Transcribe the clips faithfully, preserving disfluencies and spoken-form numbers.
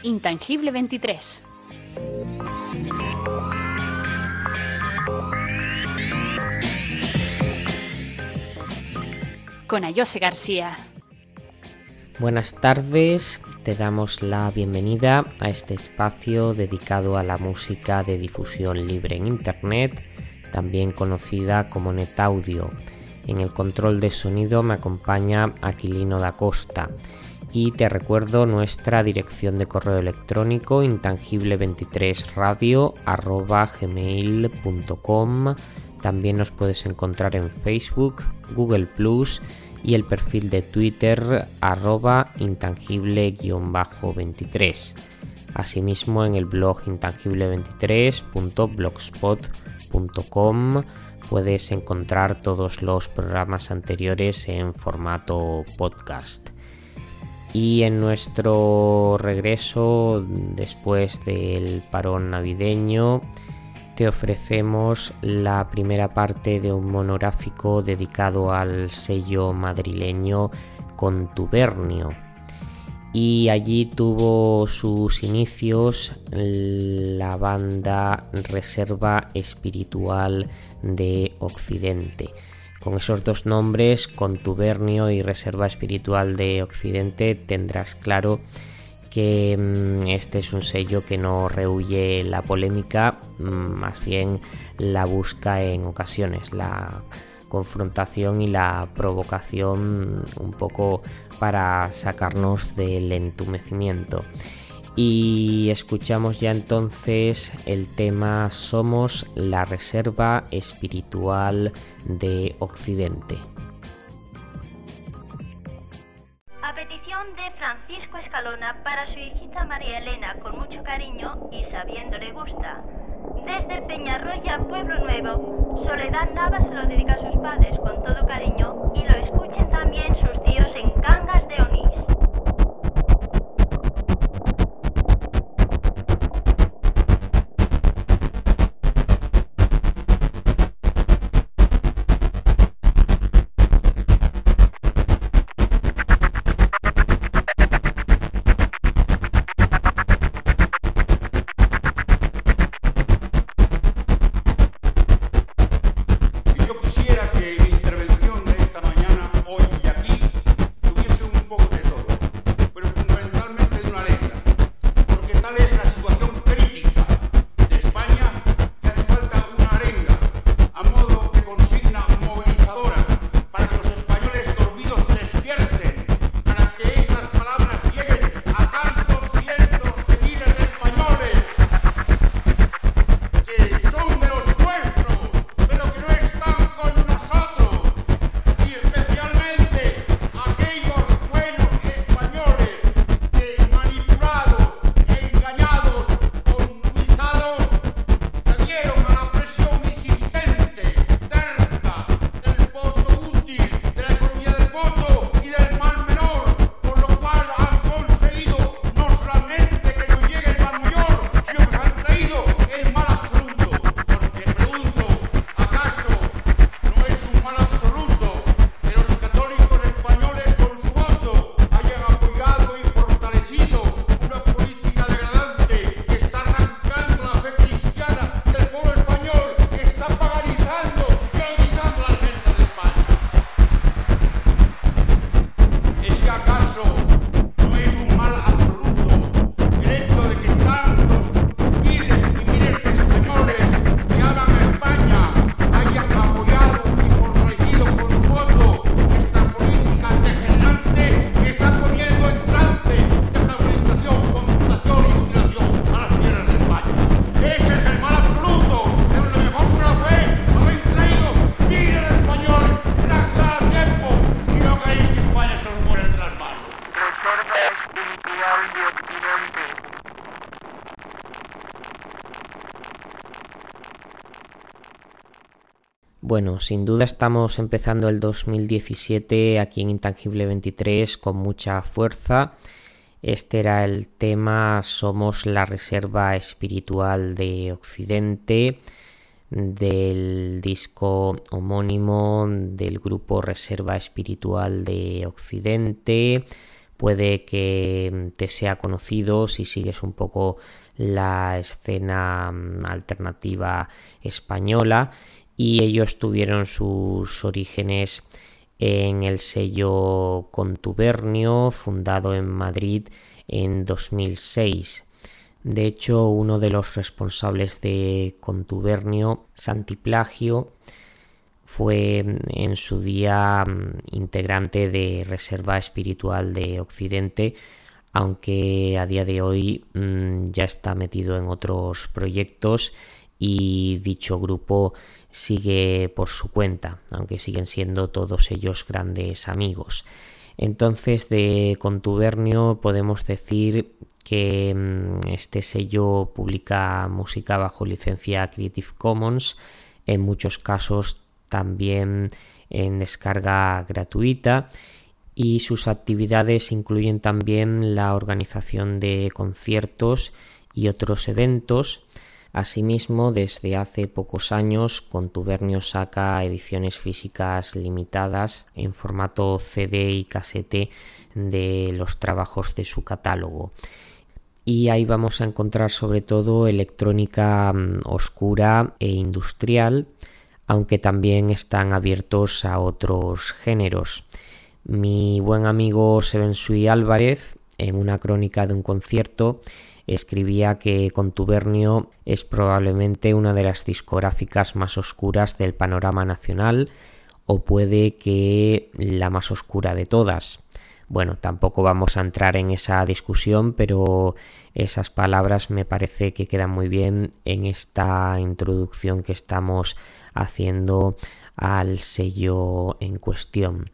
Intangible veintitrés. Con Ayose García. Buenas tardes, te damos la bienvenida a este espacio dedicado a la música de difusión libre en Internet, también conocida como NetAudio. En el control de sonido me acompaña Aquilino da Costa y te recuerdo nuestra dirección de correo electrónico intangible veintitrés radio arroba gmail punto com. También nos puedes encontrar en Facebook, Google plus, y el perfil de Twitter arroba intangible veintitrés. Asimismo en el blog intangible veintitrés punto blogspot punto com puedes encontrar todos los programas anteriores en formato podcast. Y en nuestro regreso después del parón navideño te ofrecemos la primera parte de un monográfico dedicado al sello madrileño Contubernio. Y allí tuvo sus inicios la banda Reserva Espiritual de Occidente. Con esos dos nombres, Contubernio y Reserva Espiritual de Occidente, tendrás claro que este es un sello que no rehúye la polémica, más bien la busca en ocasiones, la confrontación y la provocación un poco para sacarnos del entumecimiento. Y escuchamos ya entonces el tema Somos la Reserva Espiritual de Occidente. A petición de Francisco Escalona para su hijita María Elena, con mucho cariñi y sabiendo le gusta. Desde Peñarroya, Pueblo Nuevo, Soledad Nava se lo dedica a sus padres con todo cariño y lo escuchen también sus tíos en Cangas de Onís. Bueno, sin duda estamos empezando el dos mil diecisiete aquí en Intangible veintitrés con mucha fuerza. Este era el tema Somos la Reserva Espiritual de Occidente, del disco homónimo del grupo Reserva Espiritual de Occidente, puede que te sea conocido si sigues un poco la escena alternativa española, y ellos tuvieron sus orígenes en el sello Contubernio, fundado en Madrid en dos mil seis. De hecho, uno de los responsables de Contubernio, Santi Plagio, fue en su día integrante de Reserva Espiritual de Occidente, aunque a día de hoy mmm, ya está metido en otros proyectos y dicho grupo sigue por su cuenta, aunque siguen siendo todos ellos grandes amigos. Entonces, de Contubernio podemos decir que mmm, este sello publica música bajo licencia Creative Commons, en muchos casos también en descarga gratuita, y sus actividades incluyen también la organización de conciertos y otros eventos. Asimismo, desde hace pocos años, Contubernio saca ediciones físicas limitadas en formato C D y casete de los trabajos de su catálogo. Y ahí vamos a encontrar sobre todo electrónica oscura e industrial, aunque también están abiertos a otros géneros. Mi buen amigo Sebensui Álvarez, en una crónica de un concierto, escribía que Contubernio es probablemente una de las discográficas más oscuras del panorama nacional, o puede que la más oscura de todas. Bueno, tampoco vamos a entrar en esa discusión, pero esas palabras me parece que quedan muy bien en esta introducción que estamos haciendo al sello en cuestión.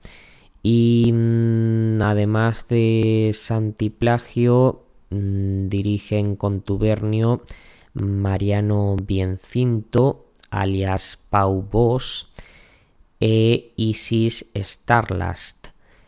Y mmm, además de Santi Plagio, mmm, dirigen Contubernio Mariano Biencinto, alias Pau Boss, e Isis Starlast,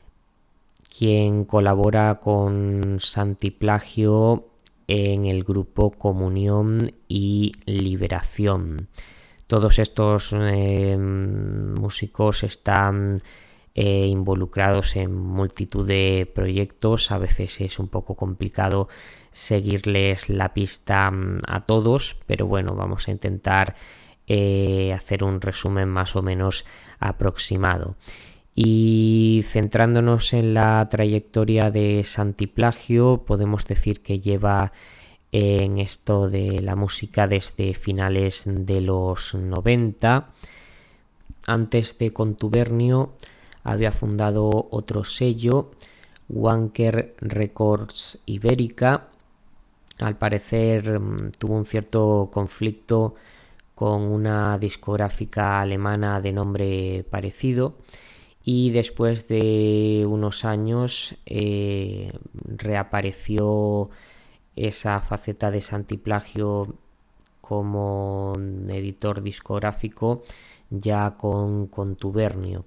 quien colabora con Santi Plagio en el grupo Comunión y Liberación. Todos estos eh, músicos están eh, involucrados en multitud de proyectos. A veces es un poco complicado seguirles la pista a todos, pero bueno, vamos a intentar eh, hacer un resumen más o menos aproximado. Y centrándonos en la trayectoria de Santi Plagio, podemos decir que lleva en esto de la música desde finales de los noventa. Antes de Contubernio había fundado otro sello, Wanker Records Ibérica. Al parecer tuvo un cierto conflicto con una discográfica alemana de nombre parecido, y después de unos años eh, reapareció esa faceta de Santi Plagio como editor discográfico ya con Contubernio.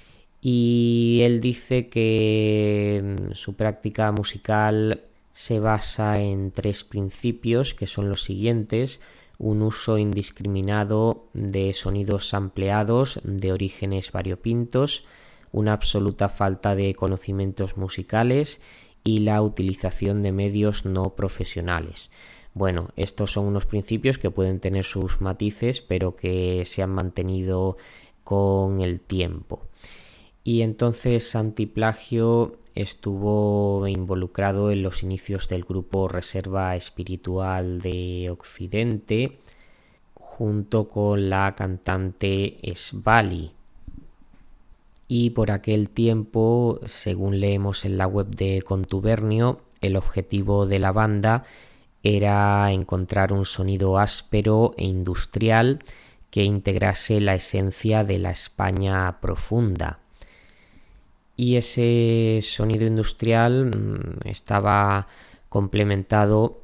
Y él dice que su práctica musical se basa en tres principios, que son los siguientes: un uso indiscriminado de sonidos ampliados de orígenes variopintos, una absoluta falta de conocimientos musicales y la utilización de medios no profesionales. Bueno, estos son unos principios que pueden tener sus matices, pero que se han mantenido con el tiempo. Y entonces Santi Plagio estuvo involucrado en los inicios del grupo Reserva Espiritual de Occidente, junto con la cantante Svali. Y por aquel tiempo, según leemos en la web de Contubernio, el objetivo de la banda era encontrar un sonido áspero e industrial que integrase la esencia de la España profunda. Y ese sonido industrial estaba complementado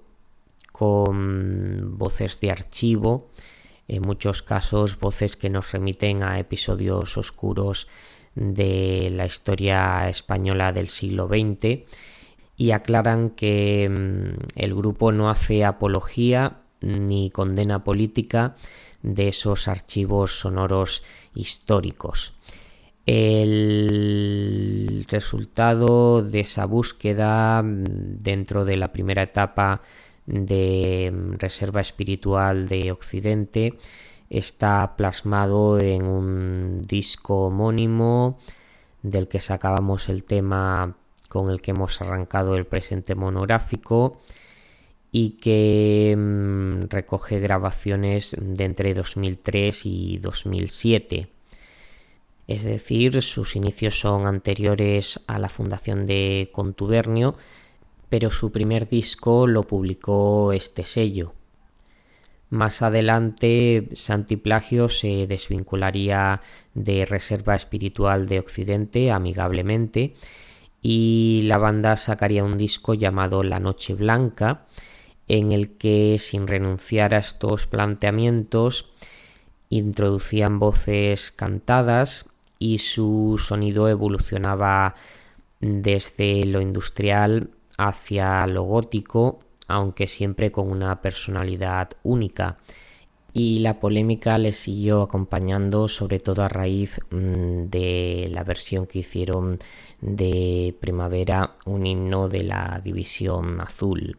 con voces de archivo, en muchos casos voces que nos remiten a episodios oscuros de la historia española del siglo veinte, y aclaran que el grupo no hace apología ni condena política de esos archivos sonoros históricos. El resultado de esa búsqueda dentro de la primera etapa de Reserva Espiritual de Occidente está plasmado en un disco homónimo del que sacábamos el tema con el que hemos arrancado el presente monográfico y que mmm, recoge grabaciones de entre dos mil tres y dos mil siete. Es decir, sus inicios son anteriores a la fundación de Contubernio, pero su primer disco lo publicó este sello. Más adelante, Santi Plagio se desvincularía de Reserva Espiritual de Occidente amigablemente y la banda sacaría un disco llamado La Noche Blanca, en el que, sin renunciar a estos planteamientos, introducían voces cantadas y su sonido evolucionaba desde lo industrial hacia lo gótico, aunque siempre con una personalidad única. Y la polémica les siguió acompañando, sobre todo a raíz mmm, de la versión que hicieron de Primavera, un himno de la División Azul.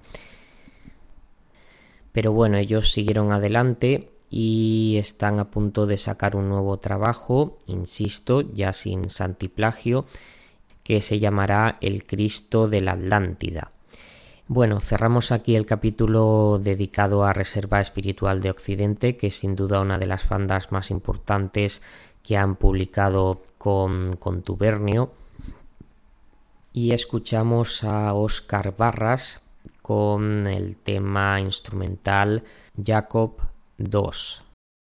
Pero bueno, ellos siguieron adelante y están a punto de sacar un nuevo trabajo, insisto, ya sin Santi Plagio, que se llamará El Cristo de la Atlántida. Bueno, cerramos aquí el capítulo dedicado a Reserva Espiritual de Occidente, que es sin duda una de las bandas más importantes que han publicado con Contubernio. Y escuchamos a Óscar Barras con el tema instrumental Jacob dos.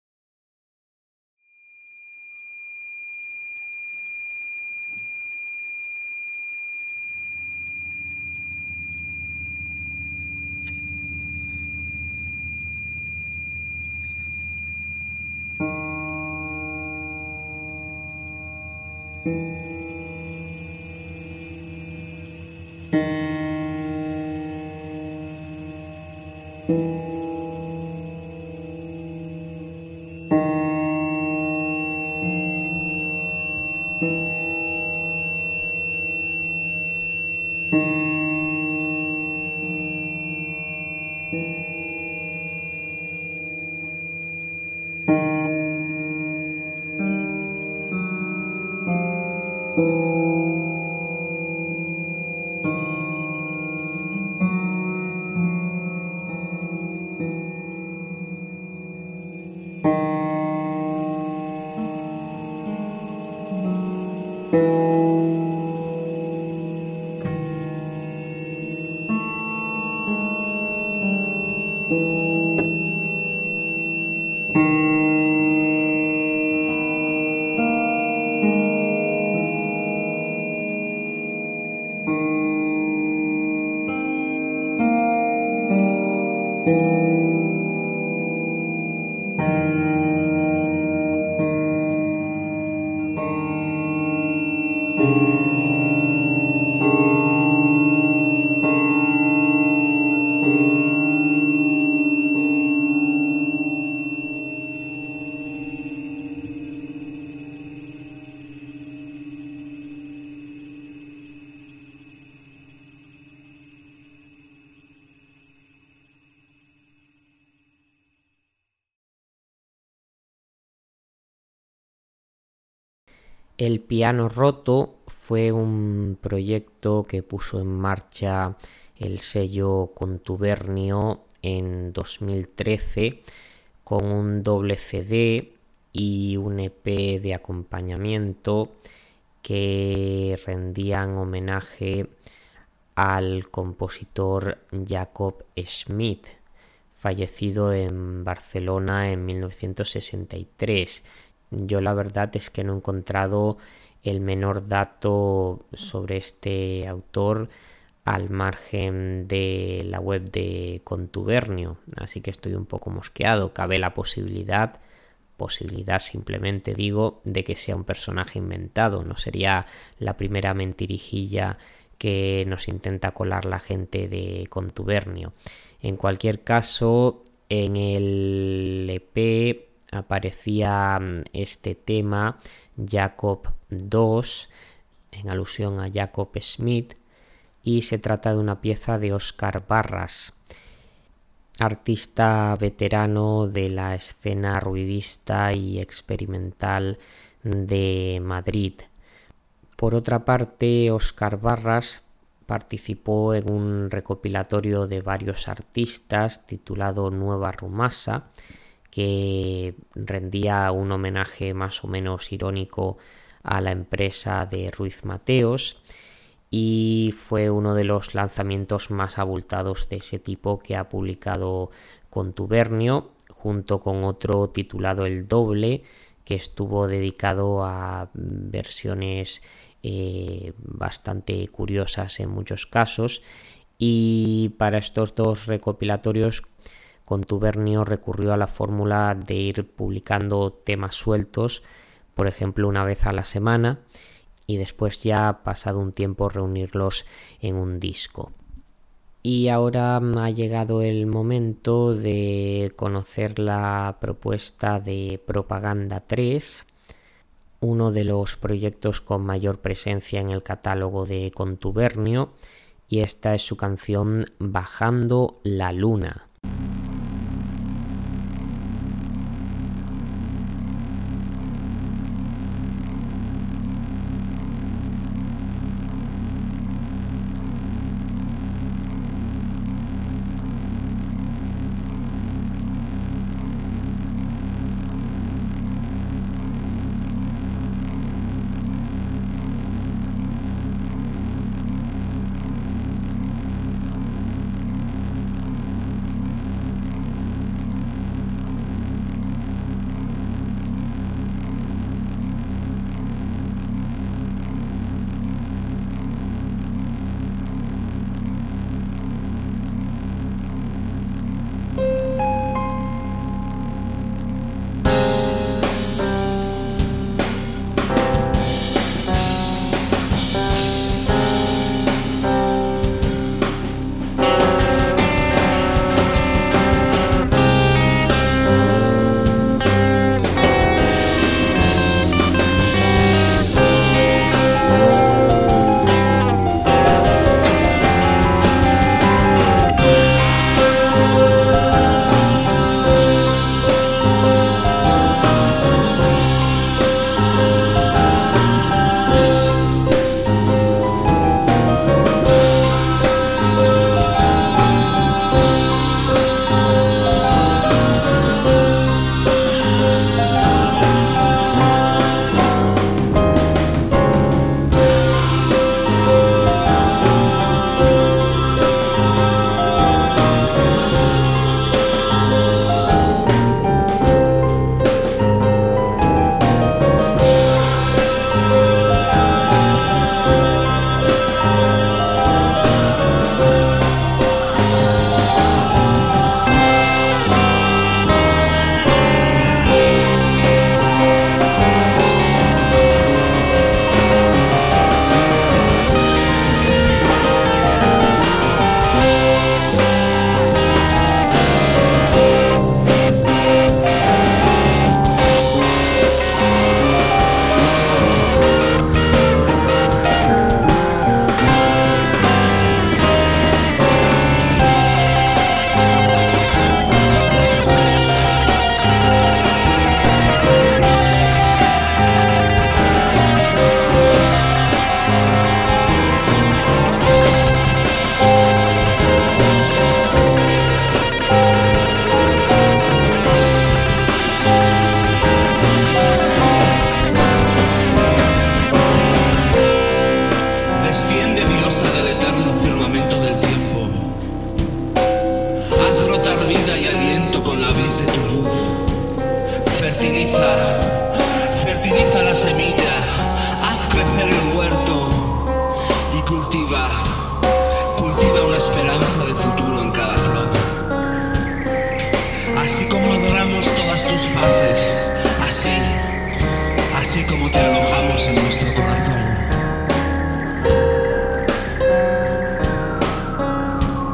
El Piano Roto fue un proyecto que puso en marcha el sello Contubernio en dos mil trece con un doble C D y un E P de acompañamiento que rendían homenaje al compositor Jacob Schmidt, fallecido en Barcelona en mil novecientos sesenta y tres. Yo la verdad es que no he encontrado el menor dato sobre este autor al margen de la web de Contubernio, así que estoy un poco mosqueado. Cabe la posibilidad, posibilidad simplemente digo, de que sea un personaje inventado. No sería la primera mentirijilla que nos intenta colar la gente de Contubernio. En cualquier caso, en el E P aparecía este tema Jacob dos, en alusión a Jacob Smith, y se trata de una pieza de Óscar Barras, artista veterano de la escena ruidista y experimental de Madrid. Por otra parte, Óscar Barras participó en un recopilatorio de varios artistas titulado Nueva Rumasa, que rendía un homenaje más o menos irónico a la empresa de Ruiz Mateos, y fue uno de los lanzamientos más abultados de ese tipo que ha publicado Contubernio, junto con otro titulado El Doble, que estuvo dedicado a versiones eh, bastante curiosas en muchos casos. Y para estos dos recopilatorios Contubernio recurrió a la fórmula de ir publicando temas sueltos, por ejemplo una vez a la semana, y después ya pasado un tiempo reunirlos en un disco. Y ahora ha llegado el momento de conocer la propuesta de Propaganda tres, uno de los proyectos con mayor presencia en el catálogo de Contubernio, y esta es su canción Bajando la Luna.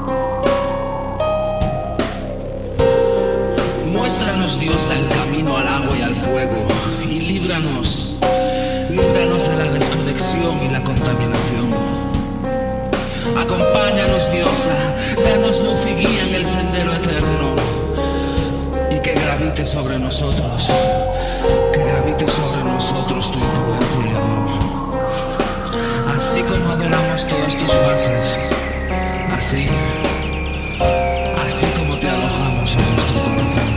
Muéstranos, Dios, el camino a la líbranos, líbranos de la desconexión y la contaminación. Acompáñanos, Diosa, danos luz y guía en el sendero eterno, y que gravite sobre nosotros, que gravite sobre nosotros tu influencia y amor. Así como adoramos todas tus fases, así, así como te alojamos en nuestro corazón.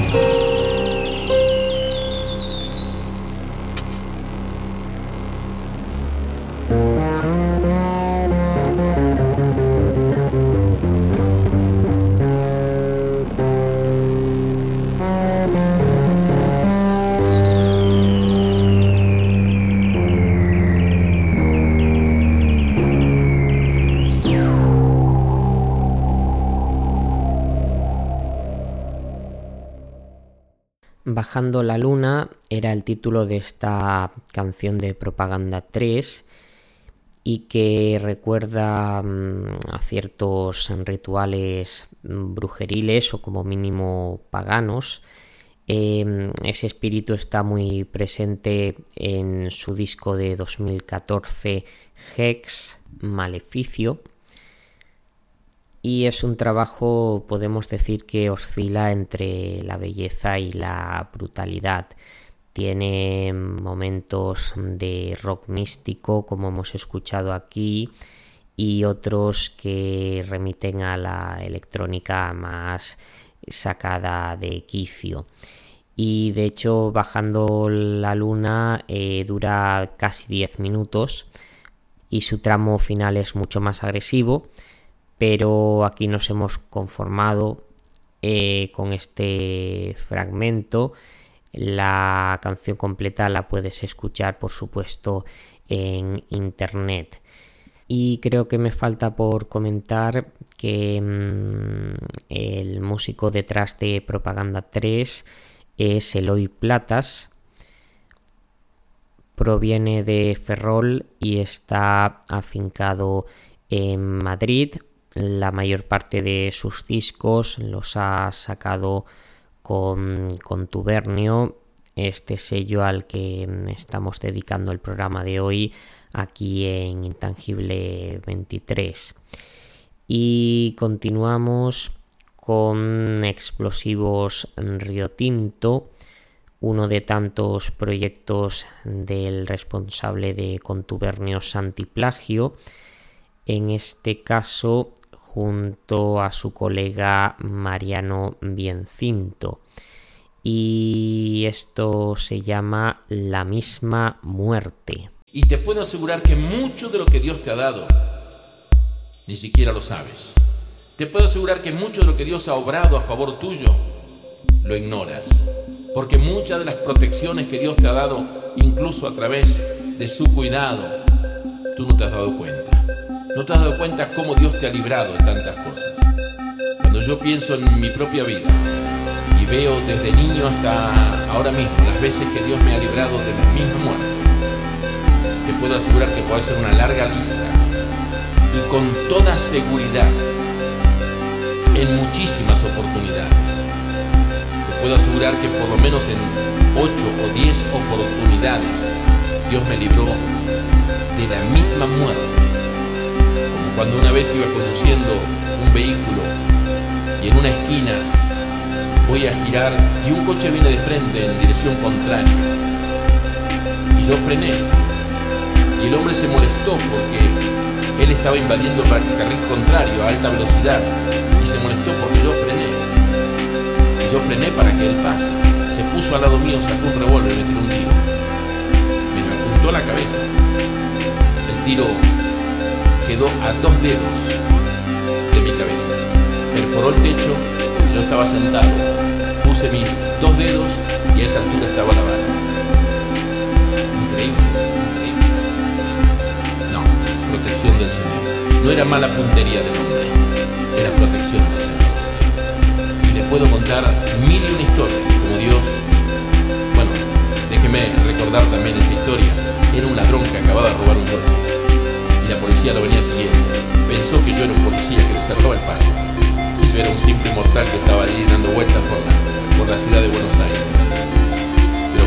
Bajando la luna era el título de esta canción de Propaganda tres y que recuerda mmm, a ciertos rituales brujeriles o como mínimo paganos. Eh, ese espíritu está muy presente en su disco de dos mil catorce Hex Maleficio. Y es un trabajo, podemos decir, que oscila entre la belleza y la brutalidad. Tiene momentos de rock místico, como hemos escuchado aquí, y otros que remiten a la electrónica más sacada de quicio. Y de hecho, Bajando la luna eh, dura casi diez minutos y su tramo final es mucho más agresivo. Pero aquí nos hemos conformado eh, con este fragmento. La canción completa la puedes escuchar, por supuesto, en internet. Y creo que me falta por comentar que mmm, el músico detrás de Propaganda tres es Eloy Platas. Proviene de Ferrol y está afincado en Madrid. La mayor parte de sus discos los ha sacado con Contubernio, este sello al que estamos dedicando el programa de hoy aquí en Intangible veintitrés. Y continuamos con Explosivos Río Tinto, uno de tantos proyectos del responsable de Contubernio, Santi Plagio, en este caso junto a su colega Mariano Biencinto. Y esto se llama La misma muerte. Y te puedo asegurar que mucho de lo que Dios te ha dado, ni siquiera lo sabes. Te puedo asegurar que mucho de lo que Dios ha obrado a favor tuyo, lo ignoras. Porque muchas de las protecciones que Dios te ha dado, incluso a través de su cuidado, tú no te has dado cuenta. No te has dado cuenta cómo Dios te ha librado de tantas cosas. Cuando yo pienso en mi propia vida y veo desde niño hasta ahora mismo las veces que Dios me ha librado de la misma muerte, te puedo asegurar que puedo hacer una larga lista y con toda seguridad en muchísimas oportunidades. Te puedo asegurar que por lo menos en ocho o diez oportunidades Dios me libró de la misma muerte. Cuando una vez iba conduciendo un vehículo y en una esquina voy a girar y un coche viene de frente en dirección contraria y yo frené y el hombre se molestó porque él estaba invadiendo el carril contrario a alta velocidad y se molestó porque yo frené y yo frené para que él pase. Se puso al lado mío, sacó un revólver y me tiró un tiro. Me apuntó la cabeza. El tiro quedó a dos dedos de mi cabeza. Perforó el techo, yo estaba sentado, puse mis dos dedos y a esa altura estaba la bala. Increíble, increíble. No, protección del Señor. No era mala puntería del hombre, era protección del Señor. Y les puedo contar mil y una historias de cómo Dios, bueno, déjeme recordar también esa historia. Era un ladrón que acababa de robar un coche y la policía lo venía siguiendo. Pensó que yo era un policía que le cerraba el paso y yo era un simple mortal que estaba allí dando vueltas por la, por la ciudad de Buenos Aires. Pero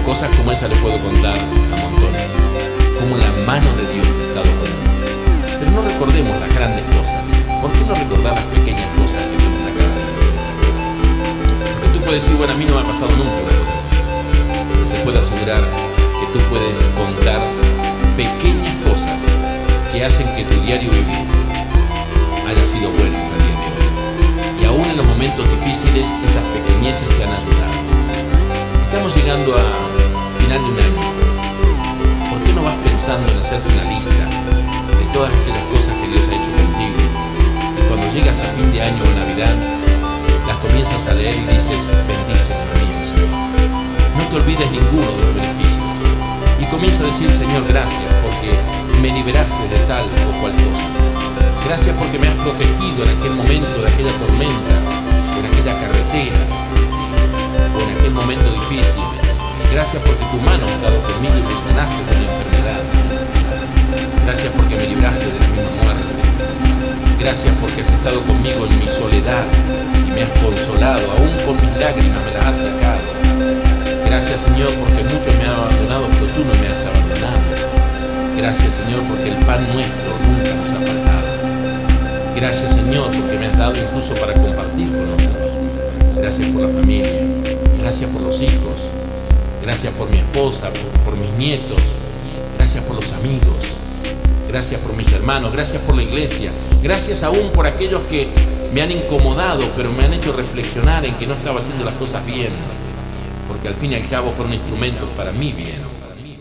Cosas como esa le puedo contar a montones, como la mano de Dios ha estado conmigo. Pero no recordemos las grandes cosas. ¿Por qué no recordar las pequeñas cosas que Dios nos acaba de hacer? Porque tú puedes decir, bueno, a mí no me ha pasado nunca una cosa así. Pero te puedo asegurar que tú puedes contar pequeñas cosas que hacen que tu diario vivir haya sido bueno hasta el día de hoy. Y aún en los momentos difíciles, esas pequeñeces te han ayudado. Estamos llegando a final de un año. ¿Por qué no vas pensando en hacerte una lista de todas aquellas cosas que Dios ha hecho contigo? Y cuando llegas a fin de año o Navidad, las comienzas a leer y dices, bendice a mí, Señor. No te olvides ninguno de los beneficios. Y comienza a decir, Señor, gracias porque me liberaste de tal o cual cosa. Gracias porque me has protegido en aquel momento de aquella tormenta, en aquella carretera, o en aquel momento difícil. Gracias porque tu mano ha estado conmigo y me sanaste de mi enfermedad. Gracias porque me libraste de la misma muerte. Gracias porque has estado conmigo en mi soledad y me has consolado, aún con mis lágrimas me las has secado. Gracias, Señor, porque muchos me han abandonado, pero tú no me has abandonado. Gracias, Señor, porque el pan nuestro nunca nos ha faltado. Gracias, Señor, porque me has dado incluso para compartir con otros. Gracias por la familia, gracias por los hijos, gracias por mi esposa, por, por mis nietos, gracias por los amigos, gracias por mis hermanos, gracias por la iglesia, gracias aún por aquellos que me han incomodado, pero me han hecho reflexionar en que no estaba haciendo las cosas bien, porque al fin y al cabo fueron instrumentos para mi bien.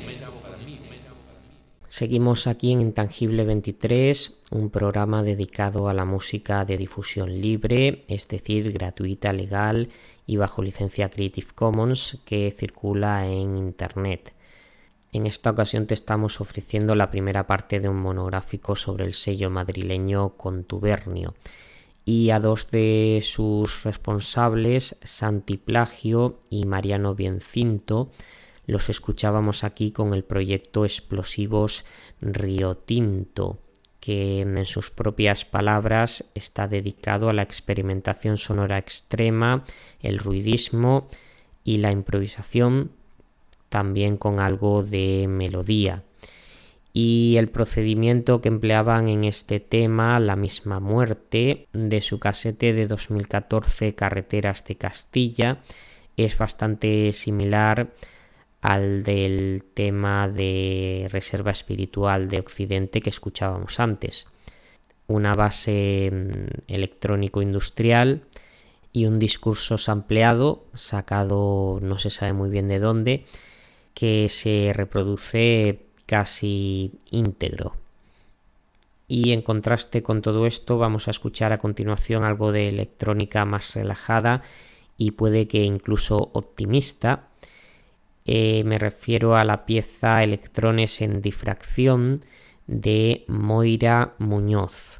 Seguimos aquí en Intangible veintitrés, un programa dedicado a la música de difusión libre, es decir, gratuita, legal y bajo licencia Creative Commons que circula en Internet. En esta ocasión te estamos ofreciendo la primera parte de un monográfico sobre el sello madrileño Contubernio y a dos de sus responsables, Santi Plagio y Mariano Biencinto, los escuchábamos aquí con el proyecto Explosivos Río Tinto, que en sus propias palabras está dedicado a la experimentación sonora extrema, el ruidismo y la improvisación, también con algo de melodía. Y el procedimiento que empleaban en este tema, La misma muerte, de su casete de dos mil catorce, Carreteras de Castilla, es bastante similar al del tema de Reserva Espiritual de Occidente que escuchábamos antes. Una base electrónico industrial y un discurso sampleado, sacado no se sabe muy bien de dónde, que se reproduce casi íntegro. Y en contraste con todo esto vamos a escuchar a continuación algo de electrónica más relajada y puede que incluso optimista. Eh, me refiero a la pieza Electrones en difracción de Moira Muñoz.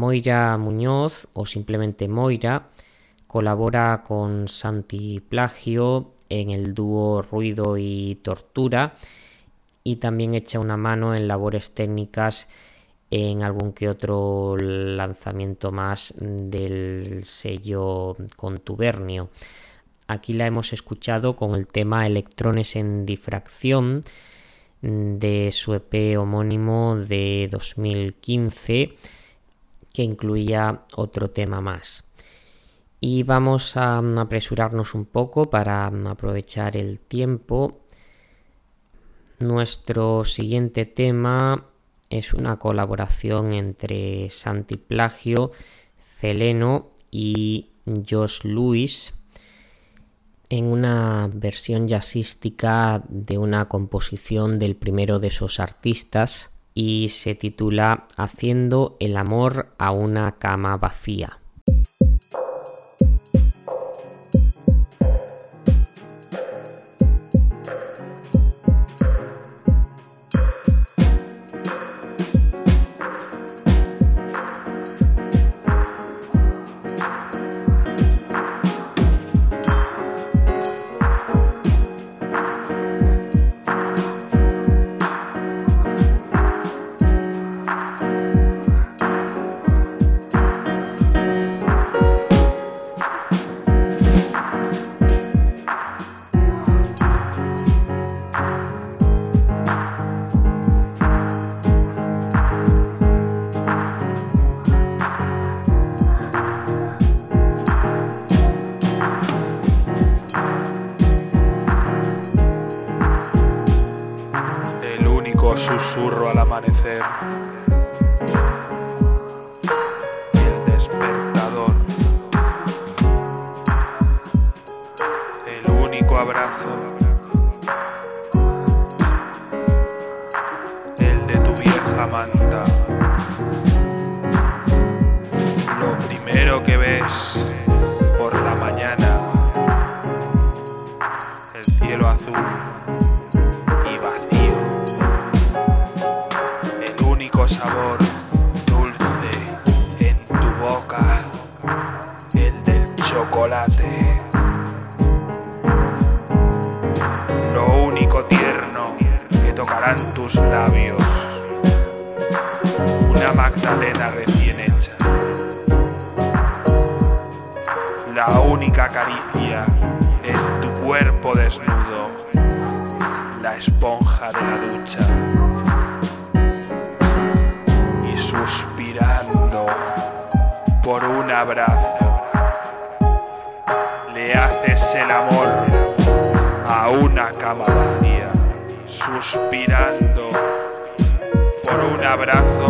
Moira Muñoz, o simplemente Moira, colabora con Santi Plagio en el dúo Ruido y Tortura y también echa una mano en labores técnicas en algún que otro lanzamiento más del sello Contubernio. Aquí la hemos escuchado con el tema Electrones en Difracción de su E P homónimo de dos mil quince, que incluía otro tema más. Y vamos a apresurarnos un poco para aprovechar el tiempo. Nuestro siguiente tema es una colaboración entre Santi Plagio, Celeno y Josh Lewis en una versión jazzística de una composición del primero de esos artistas y se titula Haciendo el amor a una cama vacía. Susurro al amanecer, el despertador, el único abrazo, el de tu vieja manta, lo primero que ves por la mañana, el cielo azul y vacío. Sabor dulce en tu boca, el del chocolate. Lo único tierno que tocarán tus labios, una magdalena recién hecha. La única caricia en tu cuerpo desnudo, la esponja de la ducha. Suspirando por un abrazo, le haces el amor a una cama vacía. Suspirando por un abrazo,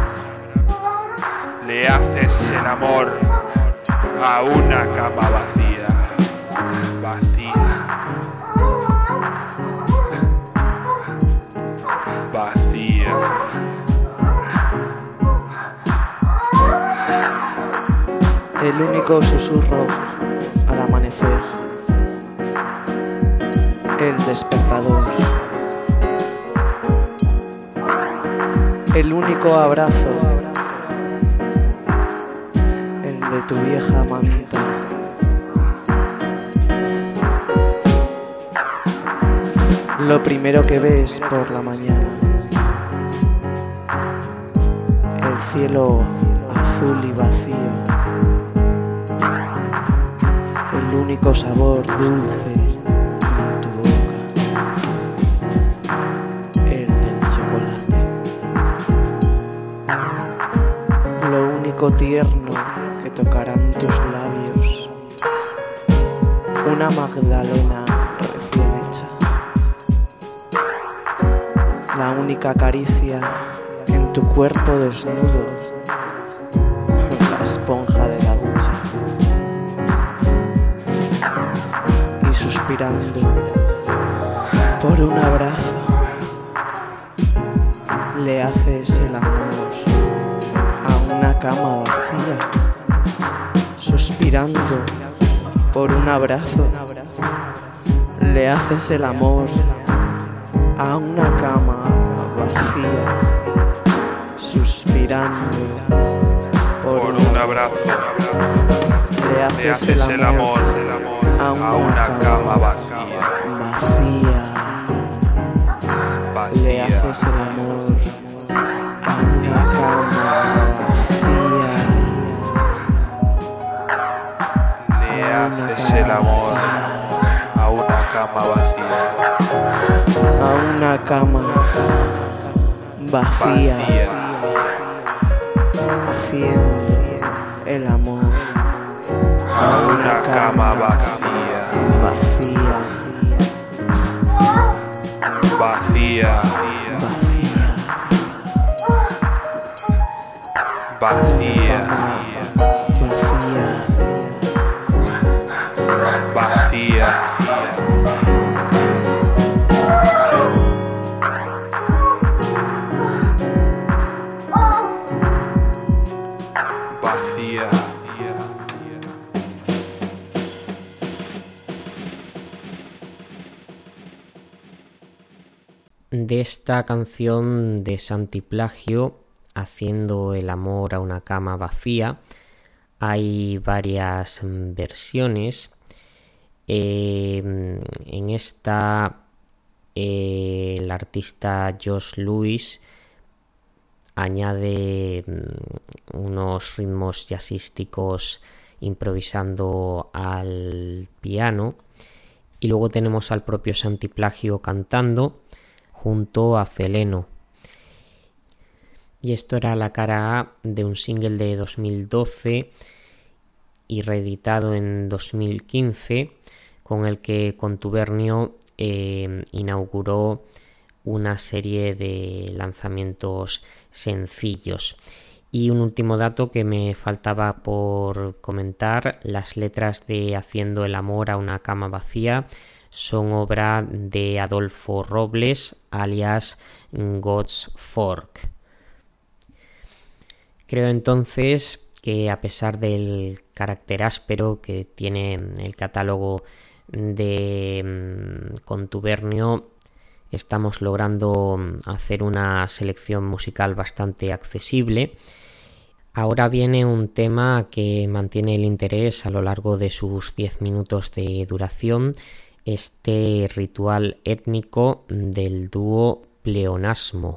le haces el amor a una cama vacía, vacía, vacía. El único susurro al amanecer, el despertador, el único abrazo, el de tu vieja manta. Lo primero que ves por la mañana, el cielo azul y vacío. El único sabor dulce en tu boca, el del chocolate. Lo único tierno que tocarán tus labios, una magdalena recién hecha. La única caricia en tu cuerpo desnudo, la esponja de la ducha. Suspirando por un abrazo, le haces el amor a una cama vacía. Suspirando por un abrazo, le haces el amor a una cama vacía. Suspirando por un abrazo, le le haces el amor a una cama vacía, vacía. Le haces el amor a una cama vacía. Le haces el amor a una cama vacía, a una cama vacía, haciendo el amor a una cama vacía, vacía, vacía, vacía, vacía, vacía. Vacía. De esta canción de Santi Plagio, Haciendo el amor a una cama vacía, hay varias versiones. Eh, en esta eh, el artista Josh Lewis añade unos ritmos jazzísticos improvisando al piano, y luego tenemos al propio Santi Plagio cantando junto a Feleno. Y esto era la cara A de un single de dos mil doce y reeditado en dos mil quince, con el que Contubernio eh, inauguró una serie de lanzamientos sencillos. Y un último dato que me faltaba por comentar: las letras de Haciendo el amor a una cama vacía son obra de Adolfo Robles, alias God's Fork. Creo entonces que, a pesar del carácter áspero que tiene el catálogo de Contubernio, estamos logrando hacer una selección musical bastante accesible. Ahora viene un tema que mantiene el interés a lo largo de sus diez minutos de duración, este ritual étnico del dúo Pleonasmo.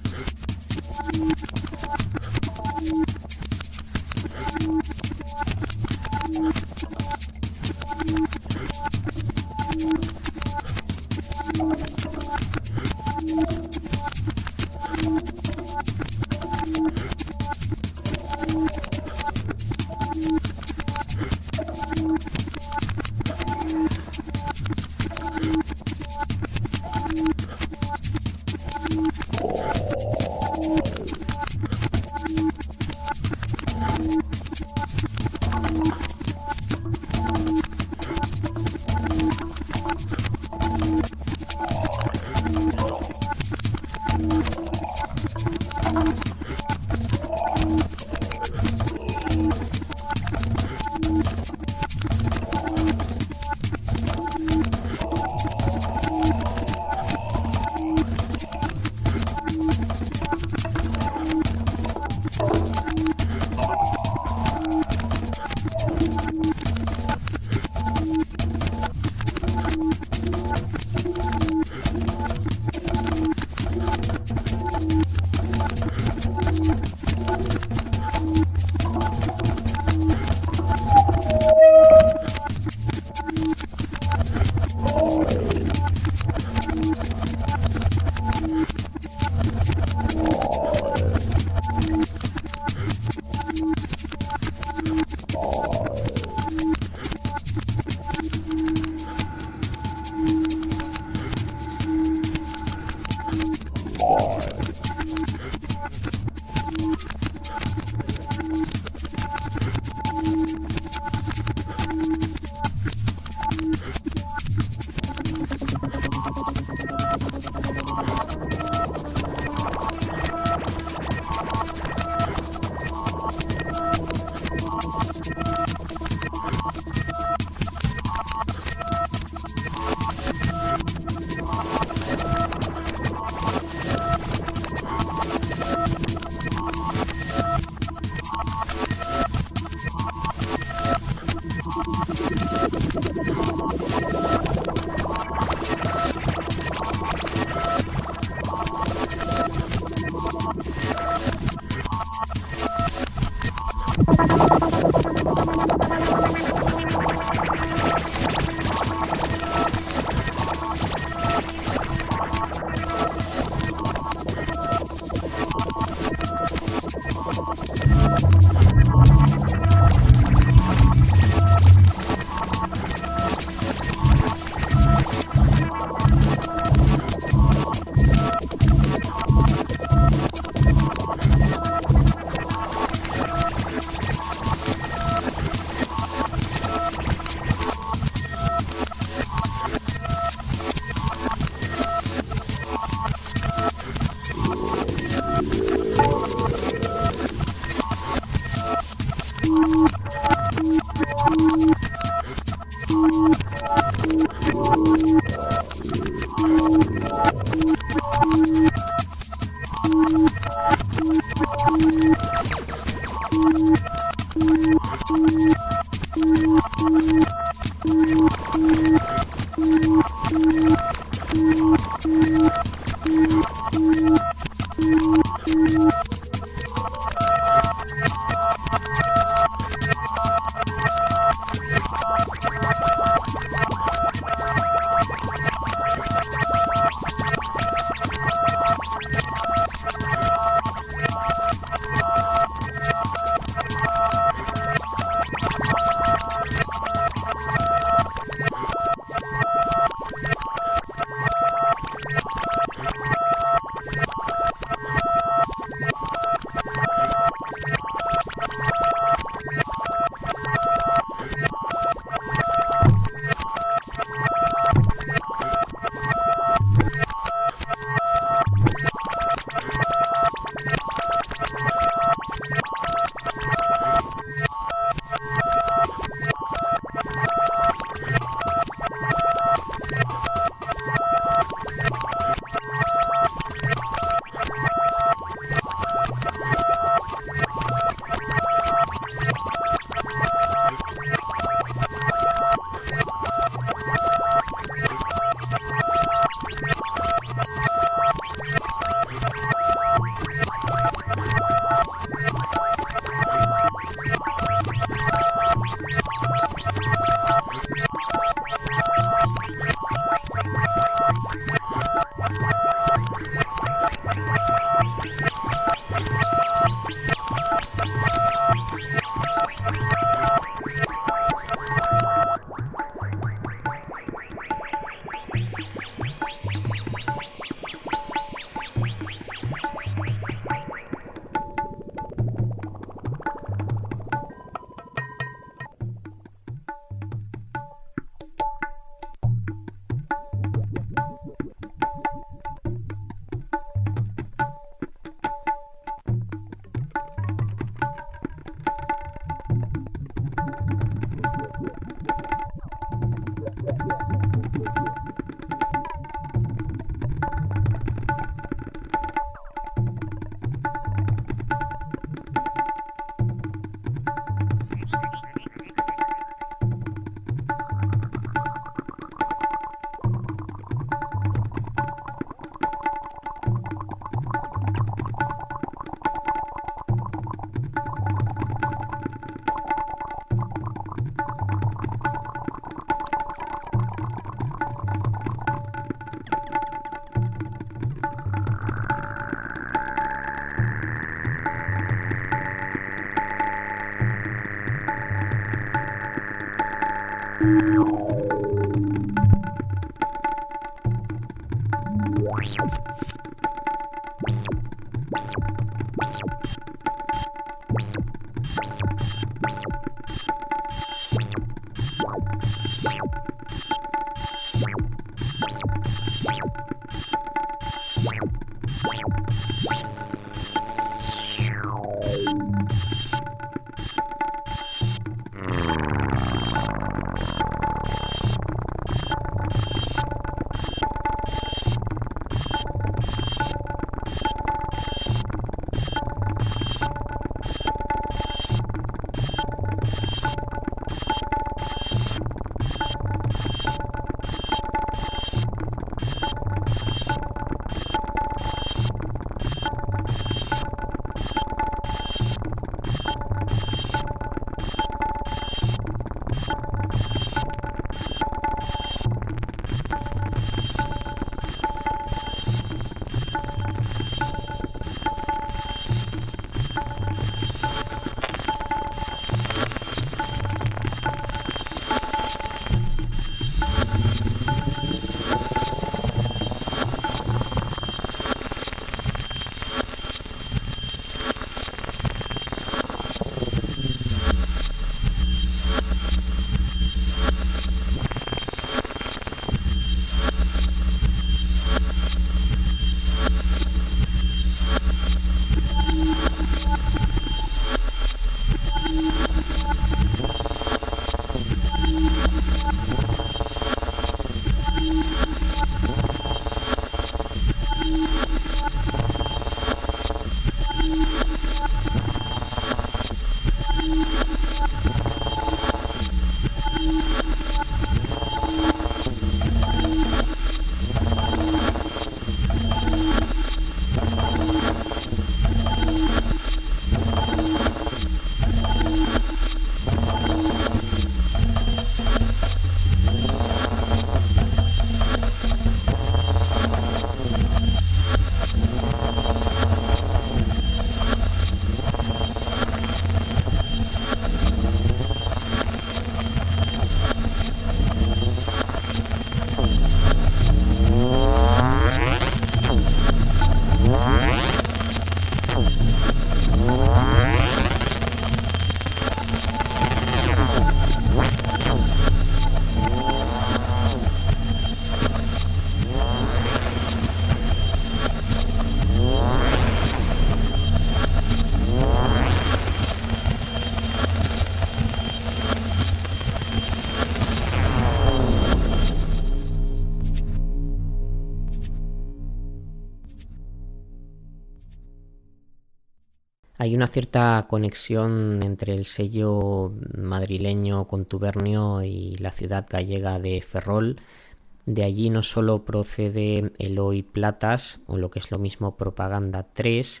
Hay una cierta conexión entre el sello madrileño Contubernio y la ciudad gallega de Ferrol. De allí no solo procede Eloy Platas, o lo que es lo mismo Propaganda tres,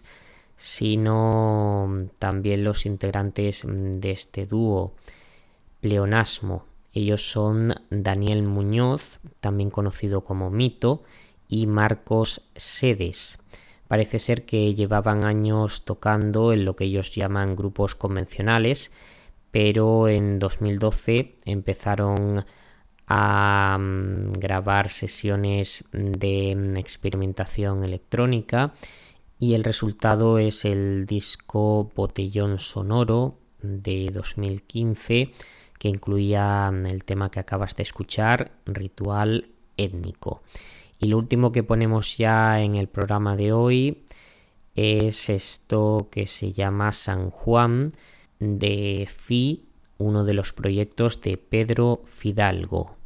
sino también los integrantes de este dúo, Pleonasmo. Ellos son Daniel Muñoz, también conocido como Mito, y Marcos Sedes. Parece ser que llevaban años tocando en lo que ellos llaman grupos convencionales, pero en dos mil doce empezaron a grabar sesiones de experimentación electrónica y el resultado es el disco Botellón Sonoro de dos mil quince, que incluía el tema que acabas de escuchar, Ritual Étnico. Y lo último que ponemos ya en el programa de hoy es esto que se llama San Juan de Fi, uno de los proyectos de Pedro Fidalgo.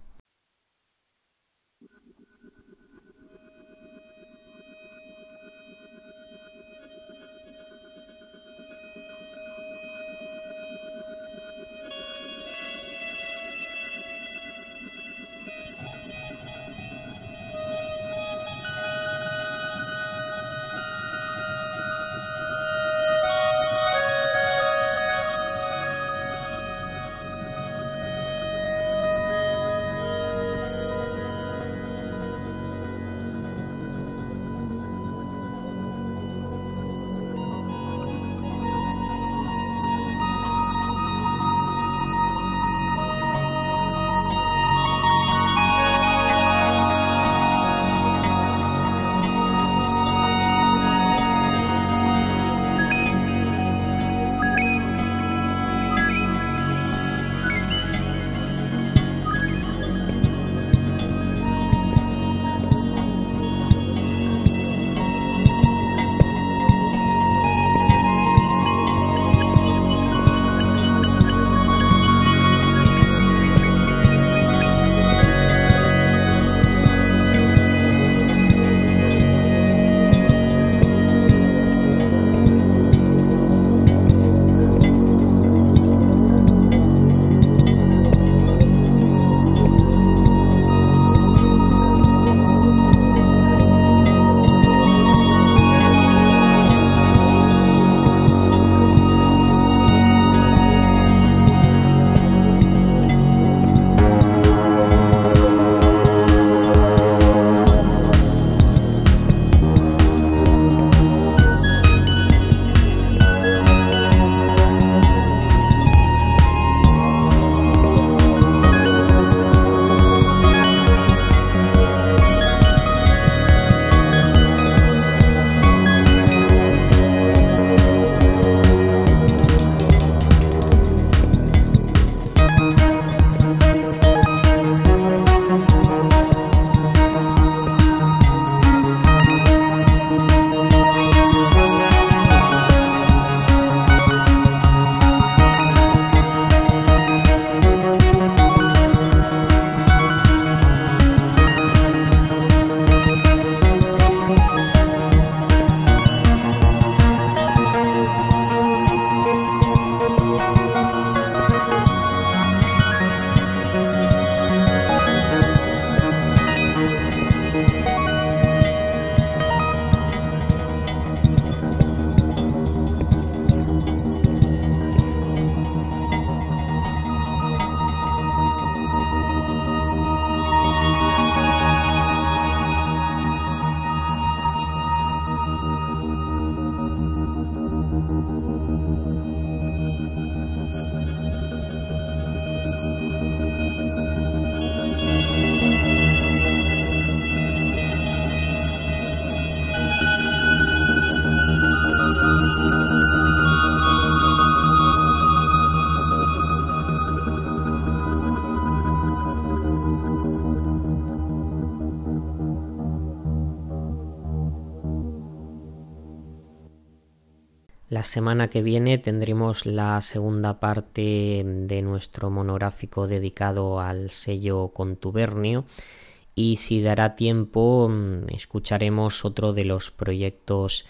La semana que viene tendremos la segunda parte de nuestro monográfico dedicado al sello Contubernio y si dará tiempo escucharemos otro de los proyectos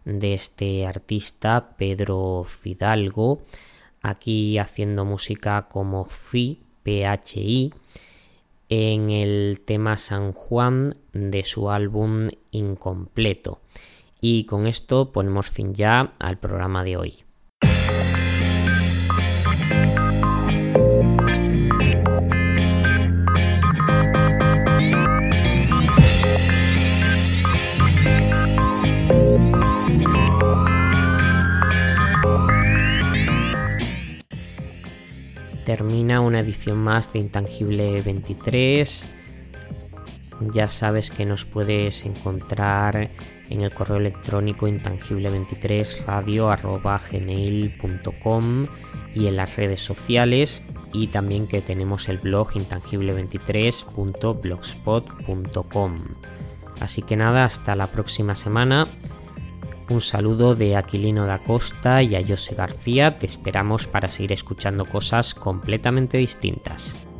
de este artista Pedro Fidalgo, aquí haciendo música como Phi, P H I, en el tema San Juan de su álbum Incompleto. Y con esto ponemos fin ya al programa de hoy. Termina una edición más de Intangible veintitrés. Ya sabes que nos puedes encontrar en el correo electrónico intangible veintitrés radio arroba gmail punto com y en las redes sociales, y también que tenemos el blog intangible veintitrés punto blogspot punto com. Así que nada, hasta la próxima semana. Un saludo de Aquilino da Costa y a José García. Te esperamos para seguir escuchando cosas completamente distintas.